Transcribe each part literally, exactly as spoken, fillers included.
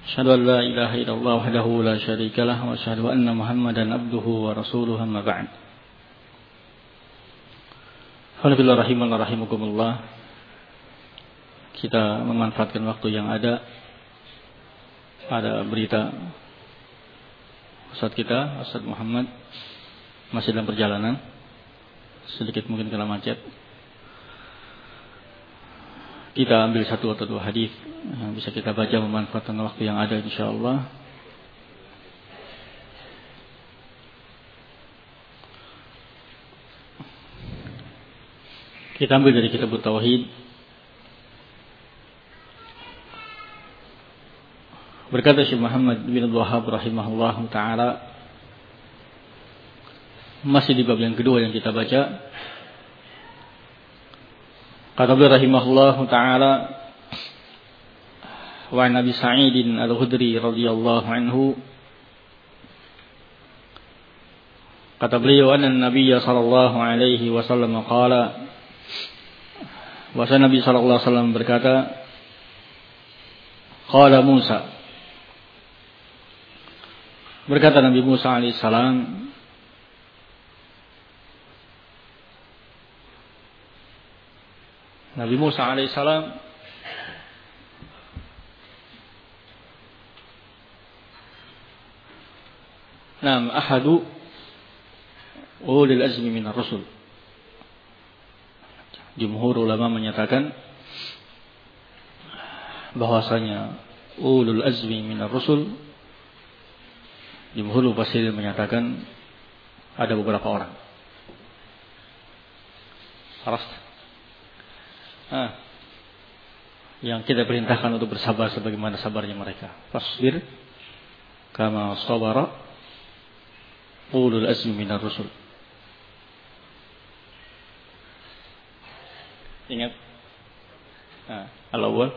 Asyhadu an la ilaha illallah wahdahu la syarika lah wa asyhadu anna Muhammadan abduhu wa rasuluhu amma ba'd. Alhamdulillah rahimallahu rahimakumullah. Kita memanfaatkan waktu yang ada. Ada berita Ustaz kita, Ustaz Muhammad masih dalam perjalanan. Sedikit mungkin kena macet. Kita ambil satu atau dua hadis yang bisa kita baca memanfaatkan waktu yang ada insyaallah. Kita ambil dari kitab Tauhid. Berkata Syekh Muhammad bin Abdul Wahhab rahimahullah taala, masih di bab yang kedua yang kita baca. Kata beliau rahimahullah taala, wa an Abi Sa'id al-Khudri radhiyallahu anhu, kata beliau, anna Nabiy sallallahu alaihi wasallam qala, bahwa Nabi sallallahu alaihi wasallam berkata, qala Musa, berkata Nabi Musa alaihi salam, Nabi Musa alaihi salam Naam ahadu ulil azmi minar rusul. Jumhur ulama menyatakan bahwasanya ulul azmi minar rusul, jumhur mufassirin menyatakan ada beberapa orang. Araf Ah, yang kita perintahkan untuk bersabar sebagaimana sabarnya mereka. Fasbir kama sabara ulul azmi minar rusul. Ingat ah, al-awwal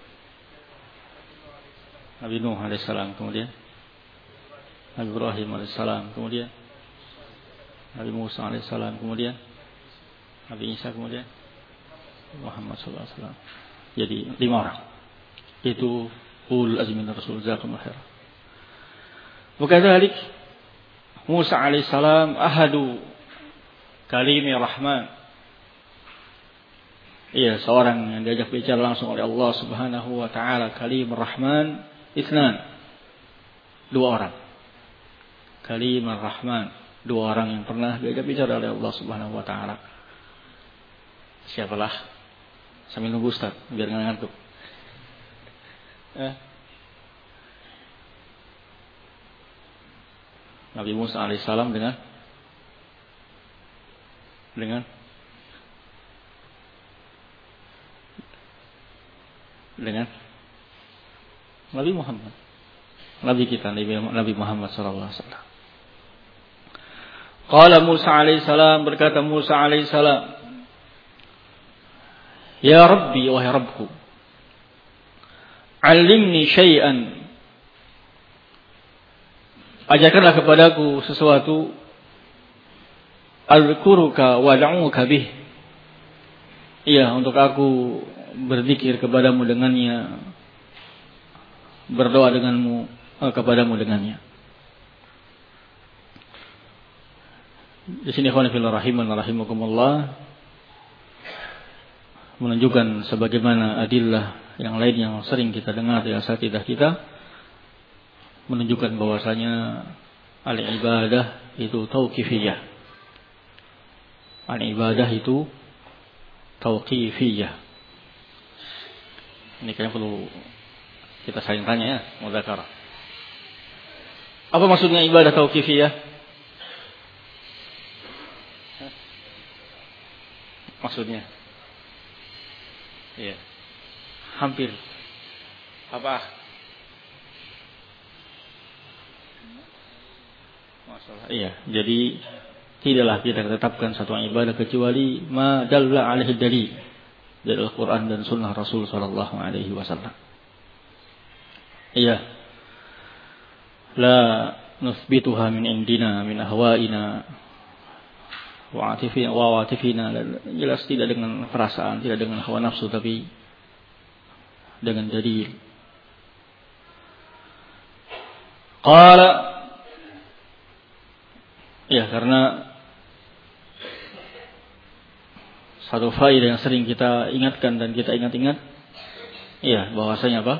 Nabi Nuh alaihissalam, kemudian Nabi Ibrahim alaihissalam, kemudian Nabi Musa alaihissalam, kemudian Nabi Isa, kemudian Muhammad sallallahu alaihi wasallam. Jadi lima orang. Itu ulul azmi minar rasul, jazakumullah khair. Wakadzalik Musa alaihissalam ahadu kalimi rahman. Iya, seorang yang diajak bicara langsung oleh Allah Subhanahu wa taala, kalim rahman itsnan. Dua orang. Kalim rahman, dua orang yang pernah diajak bicara oleh Allah Subhanahu wa taala. Siapalah? Sambil nunggu Ustaz biar enggak ngantuk. Eh. Nabi Musa alaihissalam dengan dengan dengan Nabi Muhammad, Nabi kita, Nabi Muhammad sallallahu alaihi wasallam. Qala Musa alaihissalam, berkata Musa alaihissalam, ya Rabbi, wahai Rabbku, alimni syai'an, ajarkanlah kepadaku sesuatu, azkuruka wa da'uka bih, iya, untuk aku berzikir kepadamu dengannya, berdoa denganmu eh, kepadamu dengannya. Di sini ikhwan fillah rahiman rahimakumullah, menunjukkan sebagaimana adillah yang lain yang sering kita dengar dari asatidzah kita, menunjukkan bahwasanya al-ibadah itu tauqifiyah. Al-ibadah itu tauqifiyah. Ini kayaknya perlu kita saling tanya ya, mudzakarah. Apa maksudnya ibadah tauqifiyah? Maksudnya iya, hampir apa? Masalah. Iya, jadi tidaklah kita tetapkan satu ibadah kecuali ma dalla alaihi dalil dari Al-Quran dan Sunnah Rasul Sallallahu Alaihi Wasallam. Iya, la nusbituha min indina min ahwaina wa atifina wa atifina, jelas tidak dengan perasaan, tidak dengan hawa nafsu, tapi dengan dalil. Qala, ya, karena satu faedah yang sering kita ingatkan dan kita ingat-ingat, ya, bahwasanya apa?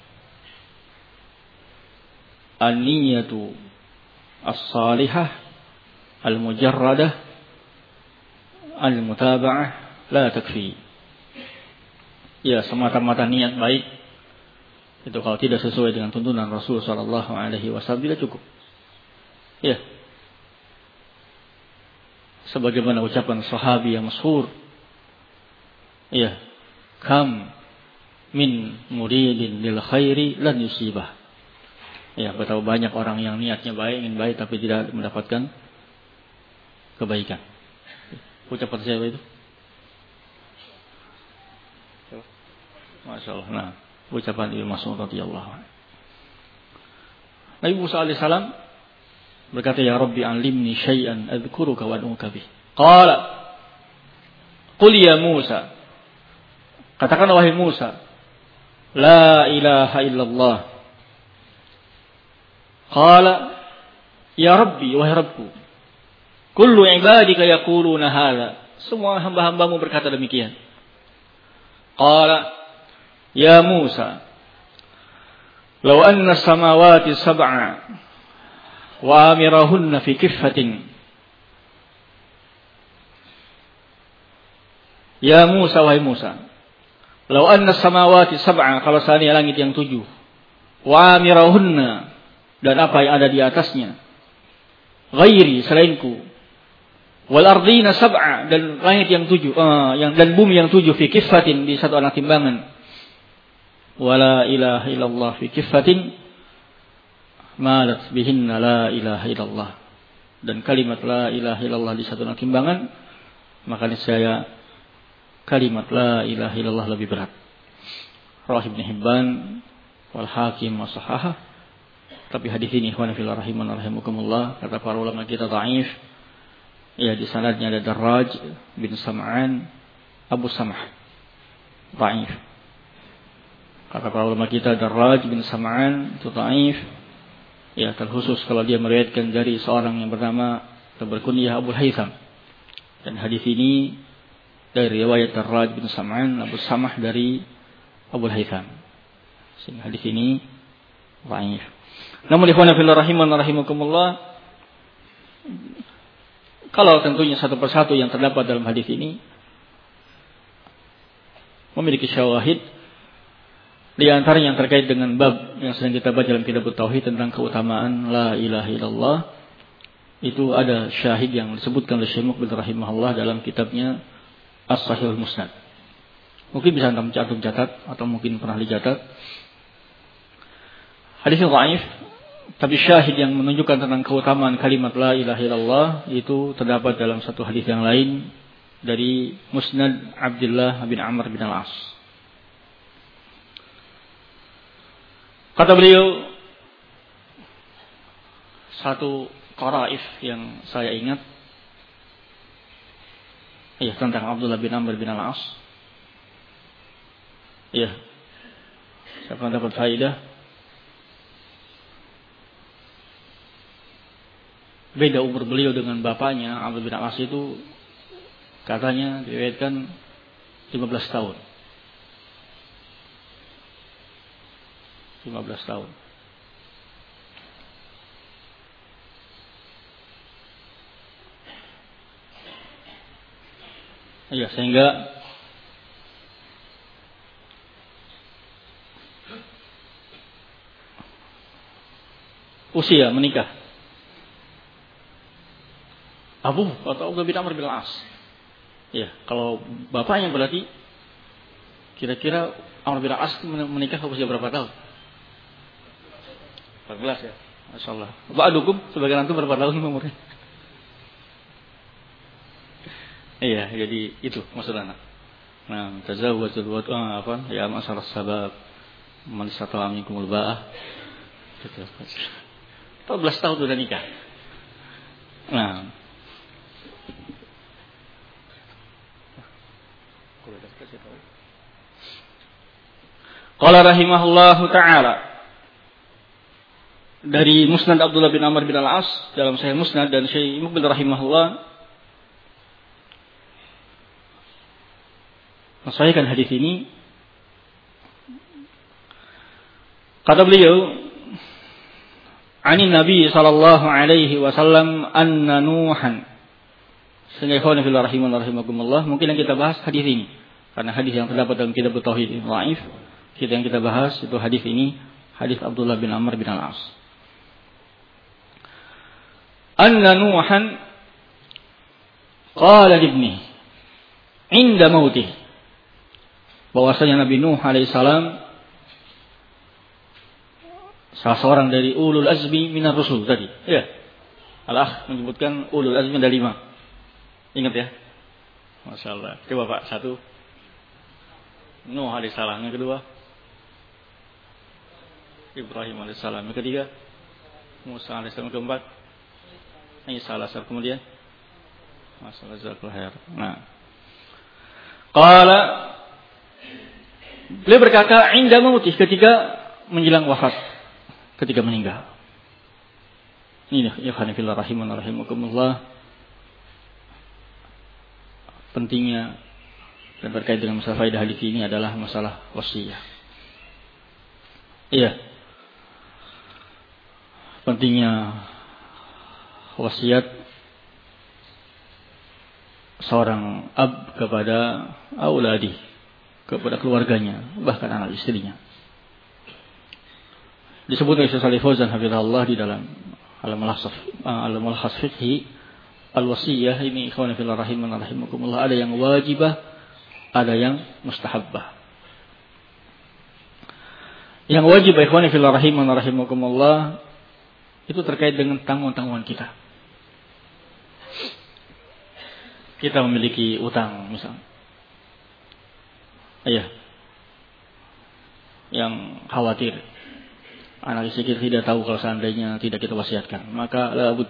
An-niyatu as-salihah al-mujarradah al-mutaba'ah la takfi. Ya, semata-mata niat baik itu kalau tidak sesuai dengan tuntunan Rasul sallallahu alaihi wasallam tidak cukup. Ya. Sebagaimana ucapan sahabi yang masyhur, ya, kam min muridin lil khairi lan yusibah. Ya, betapa banyak orang yang niatnya baik, ingin baik tapi tidak mendapatkan kebaikan. Ucapan siapa itu? Masya Allah. Nah, ucapan Ibnu Mas'ud radhiyallahu anhu. Nabi Musa alaihissalam berkata, ya Rabbi alimni syai'an adzkuruka wa ad'uka bih. Qala, qul ya Musa, katakanlah wahai Musa, la ilaha illallah. Qala, ya Rabbi, wahai Rabbku, kullu ibadika yaquluna hadza. Semua hamba-hambamu berkata demikian. Qala, ya Musa, law anna samawati sab'a wa amirahunna fi kiffatin. Ya Musa, wahai Musa, law anna samawati sab'a, kalau seandainya langit yang tujuh, wa amirahunna, dan apa yang ada di atasnya, ghairi, selainku, wal ardina sab'a, dan langit yang tujuh, uh, yang dan bumi yang tujuh, fi kiffatin, di satu anak timbangan, wala ilaha illallah fi kiffatin, malat bihinna la ilaha illallah, dan kalimat la ilaha illallah di satu anak timbangan, maka niscaya kalimat la ilaha illallah lebih berat. Rawah Ibnu Hibban wal Hakim wa sahahah. Tapi hadis ini ikhwan fillah rahiman rahimakumullah, kata para ulama kita dhaif. Ya, di sanadnya ada Darraj bin Sam'an Abu Samah, dhaif. Kata para ulama kita Darraj bin Sam'an itu dhaif. Ya, terkhusus kalau dia meriwayatkan dari seorang yang bernama atau berkunyah Abu Haytham. Dan hadis ini dari riwayat Darraj bin Sam'an Abu Samah dari Abu Haytham. Sehingga hadis ini dhaif. Namun ikhwan fillah rahiman rahimakumullah, kalau tentunya satu persatu yang terdapat dalam hadis ini memiliki syawahid, di antaranya yang terkait dengan bab yang sedang kita baca dalam kitab tauhid tentang keutamaan la ilaha illallah, itu ada syahid yang disebutkan oleh Syekh Muqbil rahimahullah dalam kitabnya As-Sahihul Musnad. Mungkin bisa antum catat atau mungkin pernah dicatat. Hadis yang dhaif, tapi syahid yang menunjukkan tentang keutamaan kalimat la ilaha illallah itu terdapat dalam satu hadis yang lain dari Musnad Abdullah bin Amr bin Al-As. Kata beliau, satu qaraif yang saya ingat, iya, tentang Abdullah bin Amr bin Al-As. Iya, saya pernah dapat faedah. Beda umur beliau dengan bapaknya, Amr bin Al-As itu katanya diriwayatkan lima belas tahun. lima belas tahun. Iya, sehingga usia menikah Abu atau Abdullah bin Amr bin Al-As. Ya, kalau bapaknya berarti kira-kira Amr bin Al-As menikah usia berapa tahun? empat belas ya. Masyaallah. Ba'dukum sebagian antum berapa tahun umurnya? Iya, jadi itu maksudnya. Nah, tazawwajul wad'a apa? Ya masyaallah sabab man istata'a minkumul ba'ah. empat belas tahun sudah nikah. Nah, qala rahimahullahu ta'ala, dari Musnad Abdullah bin Amr bin Al-As dalam Sahih Musnad, dan Syekh Muqbil rahimahullah mensahihkan hadis ini. Kata beliau, "Anin Nabi sallallahu alaihi wasallam anna Nuhan." Sehingga ikhwan fillah rahimakumullah, mungkin yang kita bahas hadis ini karena hadis yang terdapat dalam kitab tauhid ini dhaif. Kita yang kita bahas itu hadis ini, hadis Abdullah bin Amr bin Al-As. Anna Nuhan qala libni inda mautih, bahwasanya Nabi Nuh alaihissalam, salah seorang dari ulul azmi minar rusul tadi, ya. Al-akh menyebutkan ulul azmi ada lima. Ingat ya? Masya Allah. Coba Pak, satu Nuh alaihissalam, yang kedua Ibrahim alaihissalam, yang ketiga Musa alaihissalam, keempat Isa alaihissalam, kemudian Masalah zakul khair. Nah, qala, beliau berkata inda mautih, ketika menjelang wafat, ketika meninggal. Ini ya khanifillah rahiman rahimakumullah, pentingnya dan berkait dengan masalah faedah hadis ini adalah masalah wasiat. Iya. Pentingnya wasiat seorang ab kepada auladi, kepada keluarganya, bahkan anak istrinya. Disebut oleh Syekh Shalih Fauzan hafizahullah di dalam Al-Mulkhas Fiqhi Al-Wasiyah ini, ikhwan fillah rahiman rahimakumullah, ada yang wajibah, ada yang mustahabbah. Yang wajib ikhwan fillah rahiman rahimakumullah itu terkait dengan tanggungan-tanggungan kita. Kita memiliki utang misalnya, iya, yang khawatir anak istri kita tidak tahu kalau seandainya tidak kita wasiatkan, maka labud,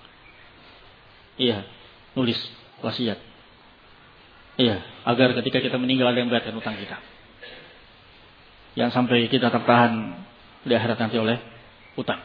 iya, nulis wasiat, iya, agar ketika kita meninggal ada yang membayarkan utang kita, yang sampai kita tertahan di akhirat nanti oleh utang,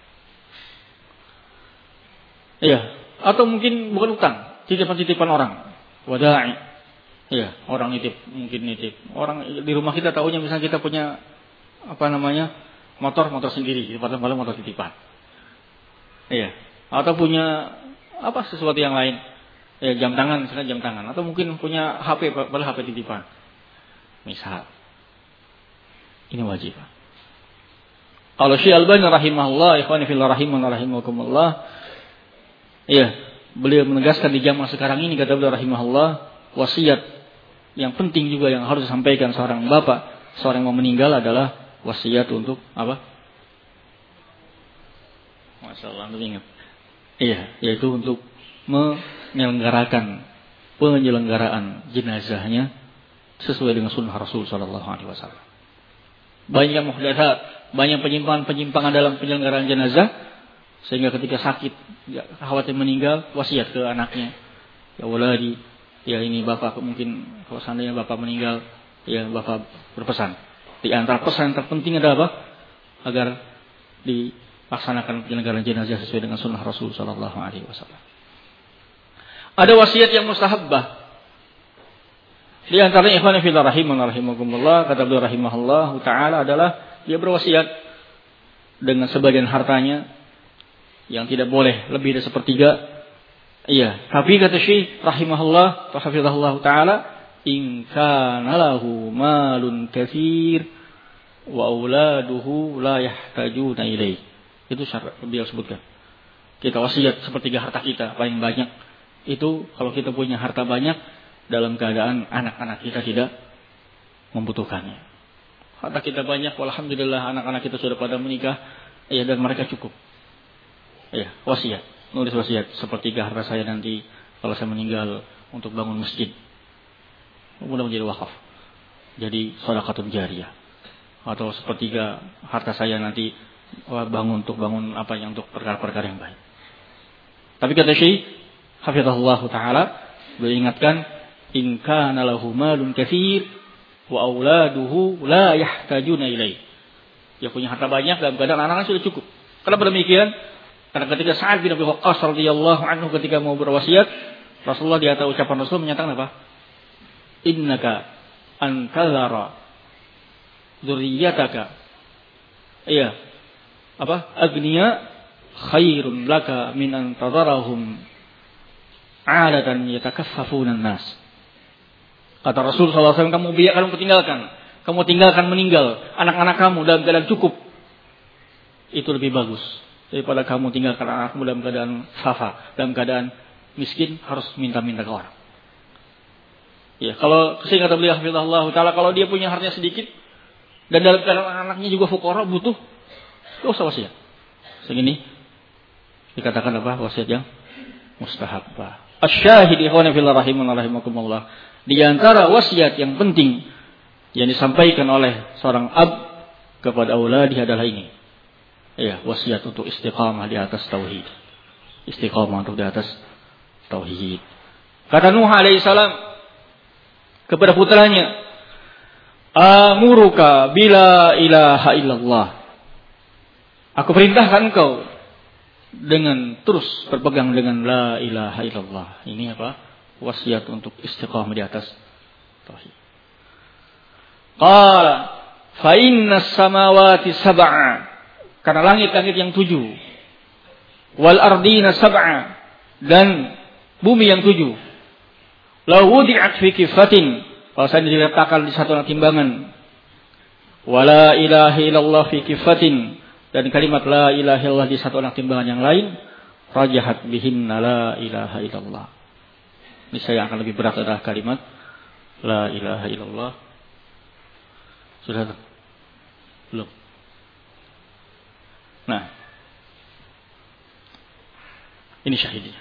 iya, atau mungkin bukan utang, titipan-titipan orang, wada'i, iya, orang nitip, mungkin nitip, orang di rumah kita tahunya misalnya kita punya apa namanya motor, motor sendiri, padahal motor titipan, iya, atau punya apa sesuatu yang lain, ya, jam tangan, misalnya jam tangan, atau mungkin punya H P, padahal H P titipan, misal, ini wajib. Kalau Syekh Albani rahimahullah, ikhwani fillah rahiman rahimakumullah, iya, beliau menegaskan di zaman sekarang ini, kata beliau rahimahullah, wasiat yang penting juga yang harus disampaikan seorang bapak, seorang yang mau meninggal adalah wasiat untuk apa? Masalah untuk ingat. Iya, yaitu untuk menyelenggarakan penyelenggaraan jenazahnya sesuai dengan sunnah Rasul sallallahu alaihi wasallam. Banyak muhdatsat, banyak penyimpangan-penyimpangan dalam penyelenggaraan jenazah, sehingga ketika sakit, khawatir meninggal, wasiat ke anaknya. Ya waladi, ya ini bapak, mungkin kalau seandainya bapak meninggal, ya bapak berpesan. Di antara pesan yang terpenting adalah apa? Agar dilaksanakan penyelenggaraan jenazah sesuai dengan sunnah Rasul sallallahu alaihi wasallam. Ada wasiat yang mustahabbah. Di antaranya ikhwan fillah rahiman rahimakumullah, kata beliau rahimahullah taala adalah dia berwasiat dengan sebagian hartanya yang tidak boleh lebih dari sepertiga. Iya, tapi kata Syekh rahimahullah hafizahullah taala, in kana lahu malun katsir wa auladuhu la yahtajuna ilaih. Itu syarat beliau sebutkan. Kita wasiat sepertiga harta kita paling banyak. Itu kalau kita punya harta banyak dalam keadaan anak-anak kita tidak membutuhkannya. Harta kita banyak, alhamdulillah anak-anak kita sudah pada menikah, ya, dan mereka cukup. Ya, wasiat, nulis wasiat sepertiga harta saya nanti kalau saya meninggal untuk bangun masjid, mudah menjadi wakaf, jadi sedekah jariyah, atau sepertiga harta saya nanti bangun untuk bangun apa yang untuk perkara-perkara yang baik. Tapi kata Syekh hafizahullah taala, beliau ingatkan, in kana lahu malun katsir wa auladuhu la yahtajuna ilaih. Dia punya harta banyak dalam keadaan anak-anak sudah cukup. Kenapa demikian? Karena ketika Sa'ad bin Abi Waqqas radhiyallahu anhu ketika mau berwasiat, Rasulullah di atas ucapan Rasul menyatakan apa? Innaka antazara dzurriyyataka. Iya. Apa? Agniya khairun laka min antazarahum 'adatan yatakaffafuna an-nas. Kata Rasul sallallahu alaihi wasallam, kamu biarkan, kamu tinggalkan. Kamu tinggalkan meninggal anak-anak kamu dalam keadaan cukup. Itu lebih bagus daripada kamu tinggalkan anakmu dalam keadaan fafa, dalam keadaan miskin harus minta-minta ke orang. Ya, kalau sehingga kata beliau hafizahullah taala, kalau dia punya hartanya sedikit dan dalam keadaan anaknya juga fuqara butuh, enggak usah wasiat. Segini dikatakan apa? Wasiat yang mustahab. Asy-syahid ikhwan fillah rahimanallah rahimakumullah. Di antara wasiat yang penting yang disampaikan oleh seorang ab kepada auladi adalah ini. Ya, wasiat untuk istiqamah di atas tauhid. Istiqamah untuk di atas tauhid. Kata Nuh alaihi salam kepada putranya, "Amuruka bila ilaha illallah." Aku perintahkan engkau dengan terus berpegang dengan la ilaha illallah. Ini apa? Wasiat untuk istiqamah di atas tauhid. Qala fa innas samawati sab'a, karena langit-langit yang tujuh, wal ardina sab'a, dan bumi yang tujuh, la wudi'at fi kifatin, bahwasanya diletakkan di satu timbangan, wala ilaha illallah fi kifatin, dan kalimat la ilaha illallah di satu timbangan yang lain, rajahat bihinna la ilaha illallah. Ini saya akan lebih berat adalah kalimat la ilaha illallah. Sudah belum? Nah, ini syahidnya.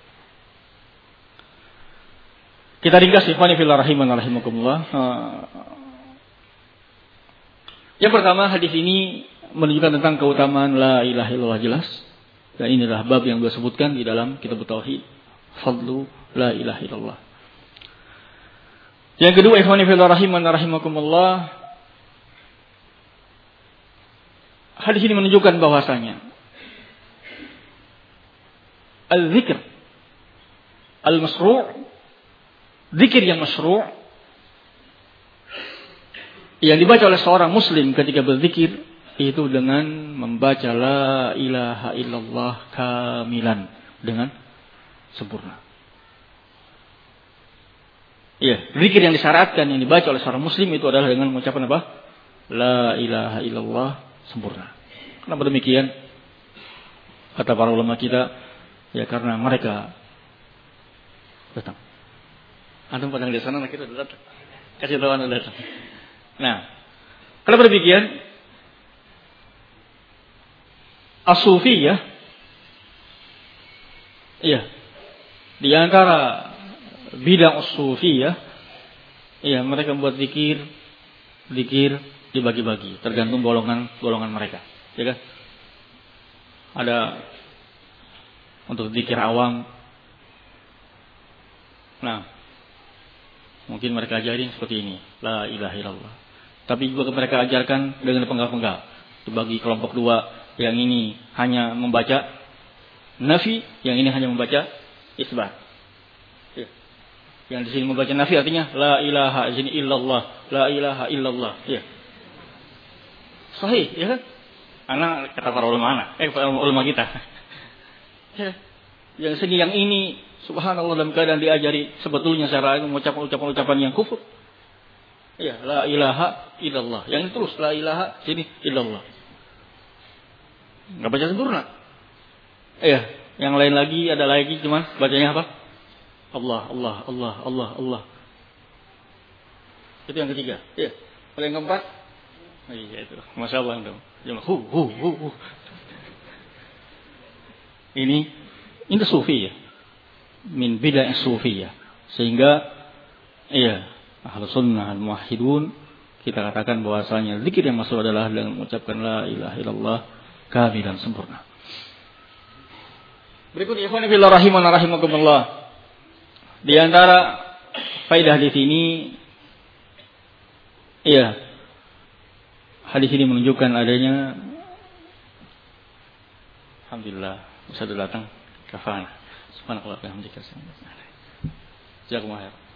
Kita ringkas ikhwani fillah rahimanallah rahimakumullah. Yang pertama, hadis ini menunjukkan tentang keutamaan la ilaha illallah jelas. Dan ini adalah bab yang beliau sebutkan di dalam kitab tauhid, fadlu la ilaha illallah. Yang kedua, ikhwani fillah rahimanallah rahimakumullah, hadis ini menunjukkan bahwasanya al-zikr al-masru', zikir yang masru' yang dibaca oleh seorang muslim ketika berzikir itu dengan membaca la ilaha illallah kamilan, dengan sempurna. Iya, zikir yang disyaratkan yang dibaca oleh seorang muslim itu adalah dengan mengucapkan apa? La ilaha illallah sempurna. Kenapa demikian? Kata para ulama kita, ya karena mereka datang. Antum pada di sana, kita sudah datang. Kasih tahu anda datang. Nah, kenapa demikian? As-Sufiyah, iya, di antara bidang As-Sufiyah, iya, mereka membuat zikir, zikir dibagi-bagi, tergantung golongan-golongan mereka, ya kan? Ada untuk zikir awam. Nah, mungkin mereka ajarin seperti ini, la ilaha illallah. Tapi juga mereka ajarkan dengan penggal-penggal, dibagi kelompok dua, yang ini hanya membaca nafi, yang ini hanya membaca isbat. Ya. Yang di sini membaca nafi artinya la ilaha illallah, la ilaha illallah, ya. Sahih, ya kan? Anak kata para ulama anak, eh para ulama kita. Ya. Yang sini yang ini subhanallah dalam keadaan diajari sebetulnya cara mengucapkan ucapan-ucapan yang kufur. Ya, la ilaha illallah. Yang ini terus la ilaha sini illallah. Enggak baca sempurna. Iya, yang lain lagi ada lagi cuman bacanya apa? Allah, Allah, Allah, Allah, Allah. Itu yang ketiga. Iya. Yang keempat, oh, iya itu. Masya Allah dong. Hu hu hu hu. Ini ini sufi ya. Min bid'ah sufiyah. Sehingga iya, Ahlus Sunnah al-Muwahhidun kita katakan bahwasanya zikir yang masuk adalah dengan mengucapkan la ilaha illallah kamilan sempurna. Berikut ikhwan fillah rahimana rahimakumullah. Di antara faedah di sini, iya, hadis ini menunjukkan adanya Alhamdulillah bisa datang kafana. Subhanallah wa bihamdika. Jazakumullah khair.